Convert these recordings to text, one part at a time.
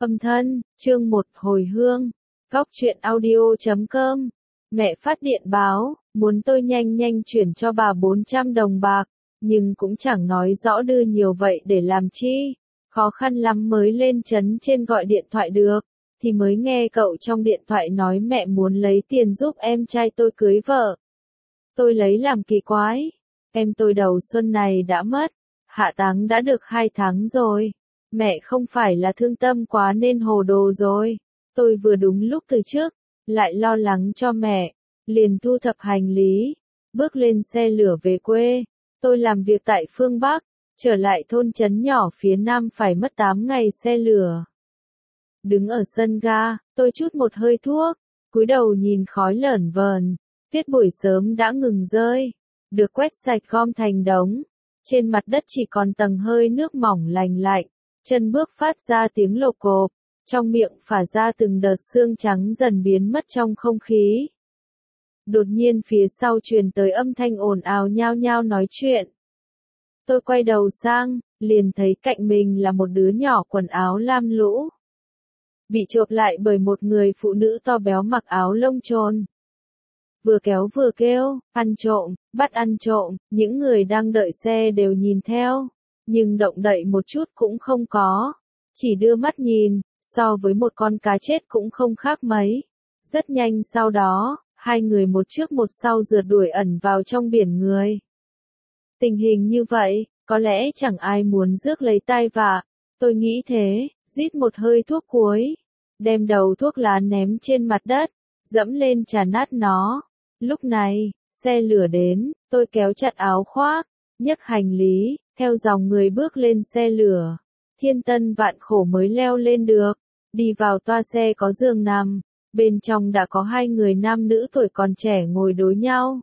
Âm thân, chương 1 hồi hương. Góc truyện audio.com. Mẹ phát điện báo, muốn tôi nhanh nhanh chuyển cho bà 400 đồng bạc, nhưng cũng chẳng nói rõ đưa nhiều vậy để làm chi. Khó khăn lắm mới lên trấn trên gọi điện thoại được, thì mới nghe cậu trong điện thoại nói mẹ muốn lấy tiền giúp em trai tôi cưới vợ. Tôi lấy làm kỳ quái, em tôi đầu xuân này đã mất, hạ táng đã được 2 tháng rồi. Mẹ không phải là thương tâm quá nên hồ đồ rồi. Tôi vừa đúng lúc từ trước, lại lo lắng cho mẹ, liền thu thập hành lý, bước lên xe lửa về quê. Tôi làm việc tại phương Bắc, trở lại thôn trấn nhỏ phía Nam phải mất 8 ngày xe lửa. Đứng ở sân ga, tôi chút một hơi thuốc, cúi đầu nhìn khói lởn vởn, tuyết buổi sớm đã ngừng rơi, được quét sạch gom thành đống. Trên mặt đất chỉ còn tầng hơi nước mỏng lành lạnh. Chân bước phát ra tiếng lộp cộp, trong miệng phả ra từng đợt sương trắng dần biến mất trong không khí. Đột nhiên phía sau truyền tới âm thanh ồn ào nhao nhao nói chuyện. Tôi quay đầu sang, liền thấy cạnh mình là một đứa nhỏ quần áo lam lũ. Bị chộp lại bởi một người phụ nữ to béo mặc áo lông chồn. Vừa kéo vừa kêu, ăn trộm, bắt ăn trộm, những người đang đợi xe đều nhìn theo. Nhưng động đậy một chút cũng không có, chỉ đưa mắt nhìn, so với một con cá chết cũng không khác mấy. Rất nhanh sau đó, hai người một trước một sau rượt đuổi ẩn vào trong biển người. Tình hình như vậy, có lẽ chẳng ai muốn rước lấy tai vạ, tôi nghĩ thế, rít một hơi thuốc cuối, đem đầu thuốc lá ném trên mặt đất, dẫm lên chà nát nó. Lúc này, xe lửa đến, tôi kéo chặt áo khoác, nhấc hành lý, theo dòng người bước lên xe lửa. Thiên tân vạn khổ mới leo lên được. Đi vào toa xe có giường nằm. Bên trong đã có 2 người nam nữ tuổi còn trẻ ngồi đối nhau.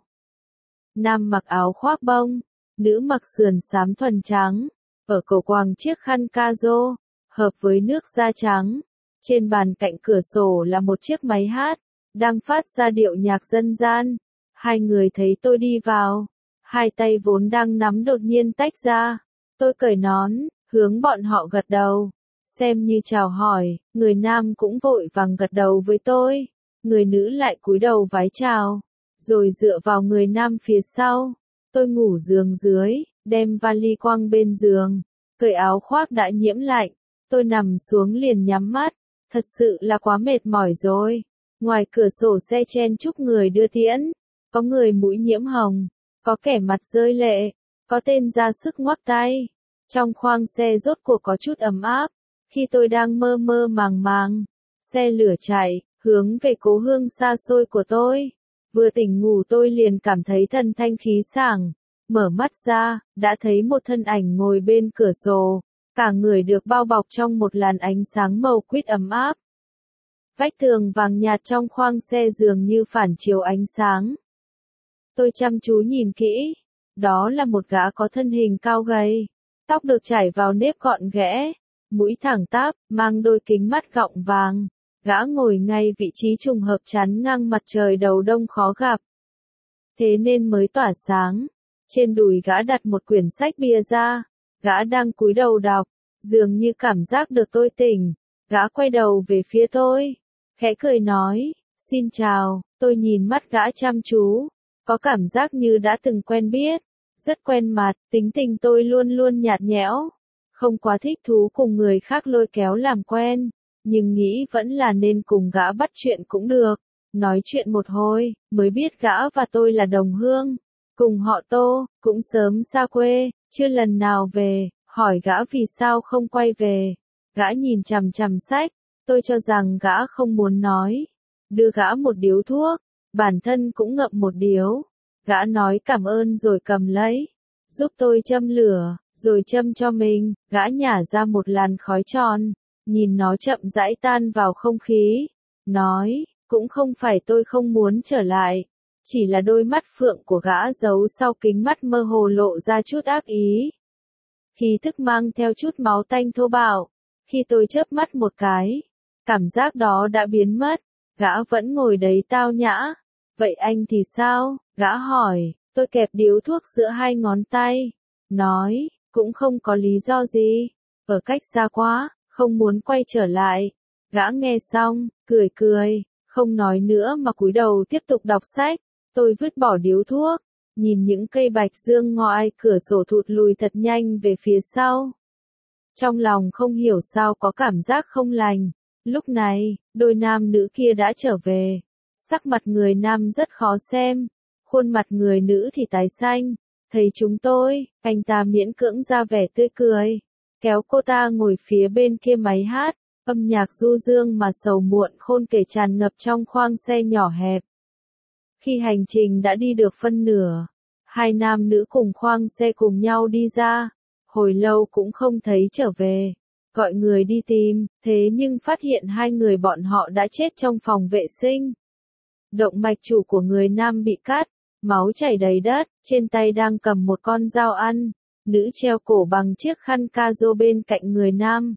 Nam mặc áo khoác bông, nữ mặc sườn xám thuần trắng. Ở cổ quàng chiếc khăn ca rô, hợp với nước da trắng. Trên bàn cạnh cửa sổ là một chiếc máy hát, đang phát ra điệu nhạc dân gian. Hai người thấy tôi đi vào. Hai tay vốn đang nắm đột nhiên tách ra. Tôi cởi nón, hướng bọn họ gật đầu. Xem như chào hỏi, người nam cũng vội vàng gật đầu với tôi. Người nữ lại cúi đầu vái chào. Rồi dựa vào người nam phía sau. Tôi ngủ giường dưới, đem vali quăng bên giường. Cởi áo khoác đã nhiễm lạnh. Tôi nằm xuống liền nhắm mắt. Thật sự là quá mệt mỏi rồi. Ngoài cửa sổ xe chen chúc người đưa tiễn. Có người mũi nhiễm hồng. Có kẻ mặt rơi lệ, có tên ra sức ngoắc tay. Trong khoang xe rốt cuộc có chút ấm áp. Khi tôi đang mơ mơ màng màng, xe lửa chạy, hướng về cố hương xa xôi của tôi. Vừa tỉnh ngủ tôi liền cảm thấy thần thanh khí sảng. Mở mắt ra, đã thấy một thân ảnh ngồi bên cửa sổ. Cả người được bao bọc trong một làn ánh sáng màu quýt ấm áp. Vách tường vàng nhạt trong khoang xe dường như phản chiếu ánh sáng. Tôi chăm chú nhìn kỹ, đó là một gã có thân hình cao gầy, tóc được chải vào nếp gọn ghẽ, mũi thẳng tắp, mang đôi kính mắt gọng vàng. Gã ngồi ngay vị trí trùng hợp chắn ngang mặt trời đầu đông khó gặp. Thế nên mới tỏa sáng. Trên đùi gã đặt một quyển sách bìa ra, gã đang cúi đầu đọc, dường như cảm giác được tôi tỉnh. Gã quay đầu về phía tôi, khẽ cười nói, xin chào. Tôi nhìn mắt gã chăm chú. Có cảm giác như đã từng quen biết, rất quen mặt, tính tình tôi luôn luôn nhạt nhẽo, không quá thích thú cùng người khác lôi kéo làm quen, nhưng nghĩ vẫn là nên cùng gã bắt chuyện cũng được. Nói chuyện một hồi, mới biết gã và tôi là đồng hương, cùng họ Tô, cũng sớm xa quê, chưa lần nào về, hỏi gã vì sao không quay về. Gã nhìn chằm chằm sách, tôi cho rằng gã không muốn nói, đưa gã một điếu thuốc. Bản thân cũng ngậm một điếu. Gã nói cảm ơn rồi cầm lấy. Giúp tôi châm lửa, rồi châm cho mình. Gã nhả ra một làn khói tròn. Nhìn nó chậm rãi tan vào không khí. Nói, cũng không phải tôi không muốn trở lại. Chỉ là đôi mắt phượng của gã giấu sau kính mắt mơ hồ lộ ra chút ác ý. Khí thức mang theo chút máu tanh thô bạo. Khi tôi chớp mắt một cái, cảm giác đó đã biến mất. Gã vẫn ngồi đấy tao nhã. Vậy anh thì sao? Gã hỏi. Tôi kẹp điếu thuốc giữa 2 ngón tay. Nói, cũng không có lý do gì. Ở cách xa quá, không muốn quay trở lại. Gã nghe xong, cười cười, không nói nữa mà cúi đầu tiếp tục đọc sách. Tôi vứt bỏ điếu thuốc, nhìn những cây bạch dương ngoài cửa sổ thụt lùi thật nhanh về phía sau. Trong lòng không hiểu sao có cảm giác không lành. Lúc này, đôi nam nữ kia đã trở về. Sắc mặt người nam rất khó xem, khuôn mặt người nữ thì tái xanh. Thấy chúng tôi, anh ta miễn cưỡng ra vẻ tươi cười, kéo cô ta ngồi phía bên kia máy hát, âm nhạc du dương mà sầu muộn khôn kể tràn ngập trong khoang xe nhỏ hẹp. Khi hành trình đã đi được phân nửa, hai nam nữ cùng khoang xe cùng nhau đi ra, hồi lâu cũng không thấy trở về. Gọi người đi tìm, thế nhưng phát hiện hai người bọn họ đã chết trong phòng vệ sinh. Động mạch chủ của người nam bị cắt, máu chảy đầy đất, trên tay đang cầm một con dao ăn, nữ treo cổ bằng chiếc khăn ca rô bên cạnh người nam.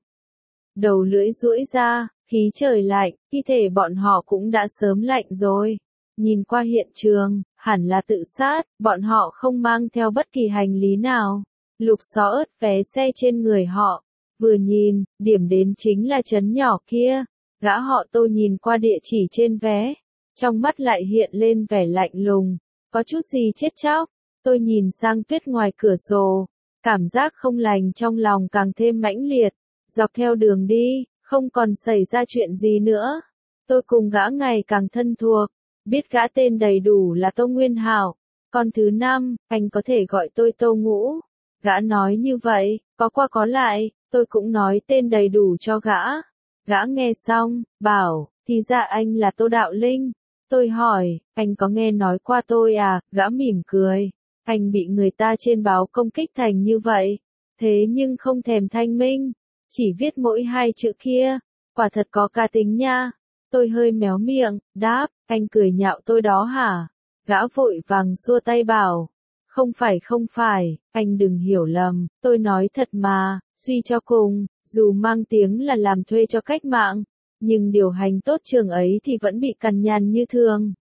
Đầu lưỡi duỗi ra, khí trời lạnh, thi thể bọn họ cũng đã sớm lạnh rồi. Nhìn qua hiện trường, hẳn là tự sát, bọn họ không mang theo bất kỳ hành lý nào. Lục xó ớt vé xe trên người họ. Vừa nhìn, điểm đến chính là trấn nhỏ kia. Gã họ Tô nhìn qua địa chỉ trên vé. Trong mắt lại hiện lên vẻ lạnh lùng. Có chút gì chết chóc. Tôi nhìn sang tuyết ngoài cửa sổ. Cảm giác không lành trong lòng càng thêm mãnh liệt. Dọc theo đường đi, không còn xảy ra chuyện gì nữa. Tôi cùng gã ngày càng thân thuộc. Biết gã tên đầy đủ là Tô Nguyên Hạo. Còn thứ năm, anh có thể gọi tôi Tô Ngũ. Gã nói như vậy, có qua có lại, tôi cũng nói tên đầy đủ cho gã. Gã nghe xong, bảo, thì ra anh là Tô Đạo Linh. Tôi hỏi, anh có nghe nói qua tôi à? Gã mỉm cười. Anh bị người ta trên báo công kích thành như vậy. Thế nhưng không thèm thanh minh. Chỉ viết mỗi hai chữ kia. Quả thật có cá tính nha. Tôi hơi méo miệng, đáp, anh cười nhạo tôi đó hả? Gã vội vàng xua tay bảo. Không phải, anh đừng hiểu lầm, tôi nói thật mà, suy cho cùng, dù mang tiếng là làm thuê cho cách mạng, nhưng điều hành tốt trường ấy thì vẫn bị cằn nhằn như thường.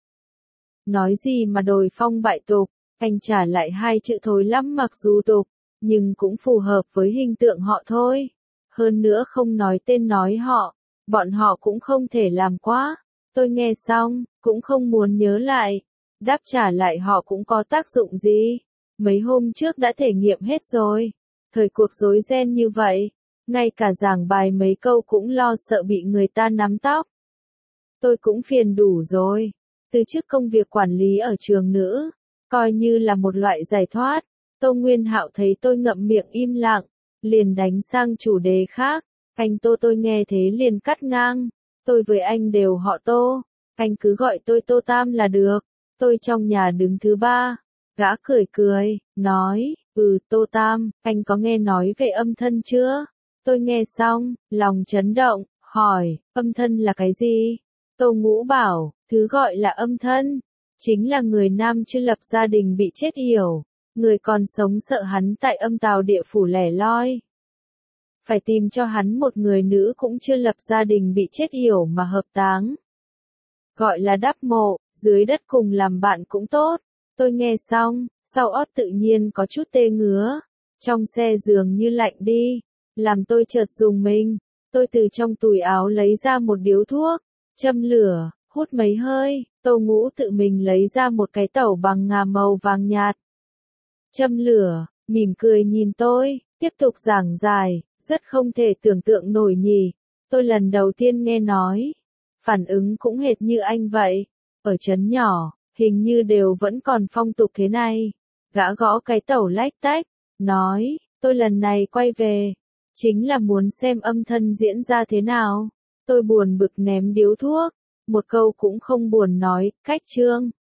Nói gì mà đồi phong bại tục, anh trả lại hai chữ thối lắm mặc dù tục, nhưng cũng phù hợp với hình tượng họ thôi. Hơn nữa không nói tên nói họ, bọn họ cũng không thể làm quá. Tôi nghe xong, cũng không muốn nhớ lại. Đáp trả lại họ cũng có tác dụng gì. Mấy hôm trước đã thể nghiệm hết rồi. Thời cuộc rối ren như vậy, ngay cả giảng bài mấy câu cũng lo sợ bị người ta nắm tóc. Tôi cũng phiền đủ rồi. Từ chức công việc quản lý ở trường nữ, coi như là một loại giải thoát. Tô Nguyên Hạo thấy tôi ngậm miệng im lặng, liền đánh sang chủ đề khác. Anh Tô, tôi nghe thế liền cắt ngang. Tôi với anh đều họ Tô, anh cứ gọi tôi Tô Tam là được. Tôi trong nhà đứng thứ ba. Gã cười cười, nói, Tô Tam, anh có nghe nói về âm thân chưa? Tôi nghe xong, lòng chấn động, hỏi, âm thân là cái gì? Tô Ngũ bảo, thứ gọi là âm thân, chính là người nam chưa lập gia đình bị chết yểu, người còn sống sợ hắn tại âm tào địa phủ lẻ loi. Phải tìm cho hắn một người nữ cũng chưa lập gia đình bị chết yểu mà hợp táng. Gọi là đắp mộ, dưới đất cùng làm bạn cũng tốt. Tôi nghe xong, sau ót tự nhiên có chút tê ngứa. Trong xe dường như lạnh đi, làm tôi chợt rùng mình. Tôi từ trong túi áo lấy ra một điếu thuốc, châm lửa, hút mấy hơi. Tô Ngũ tự mình lấy ra một cái tẩu bằng ngà màu vàng nhạt. Châm lửa, mỉm cười nhìn tôi, tiếp tục giảng giải, rất không thể tưởng tượng nổi nhỉ. Tôi lần đầu tiên nghe nói, phản ứng cũng hệt như anh vậy. Ở trấn nhỏ, hình như đều vẫn còn phong tục thế này. Gã gõ cái tẩu lách tách, nói, tôi lần này quay về, chính là muốn xem âm thân diễn ra thế nào. Tôi buồn bực ném điếu thuốc, một câu cũng không buồn nói, cách chương.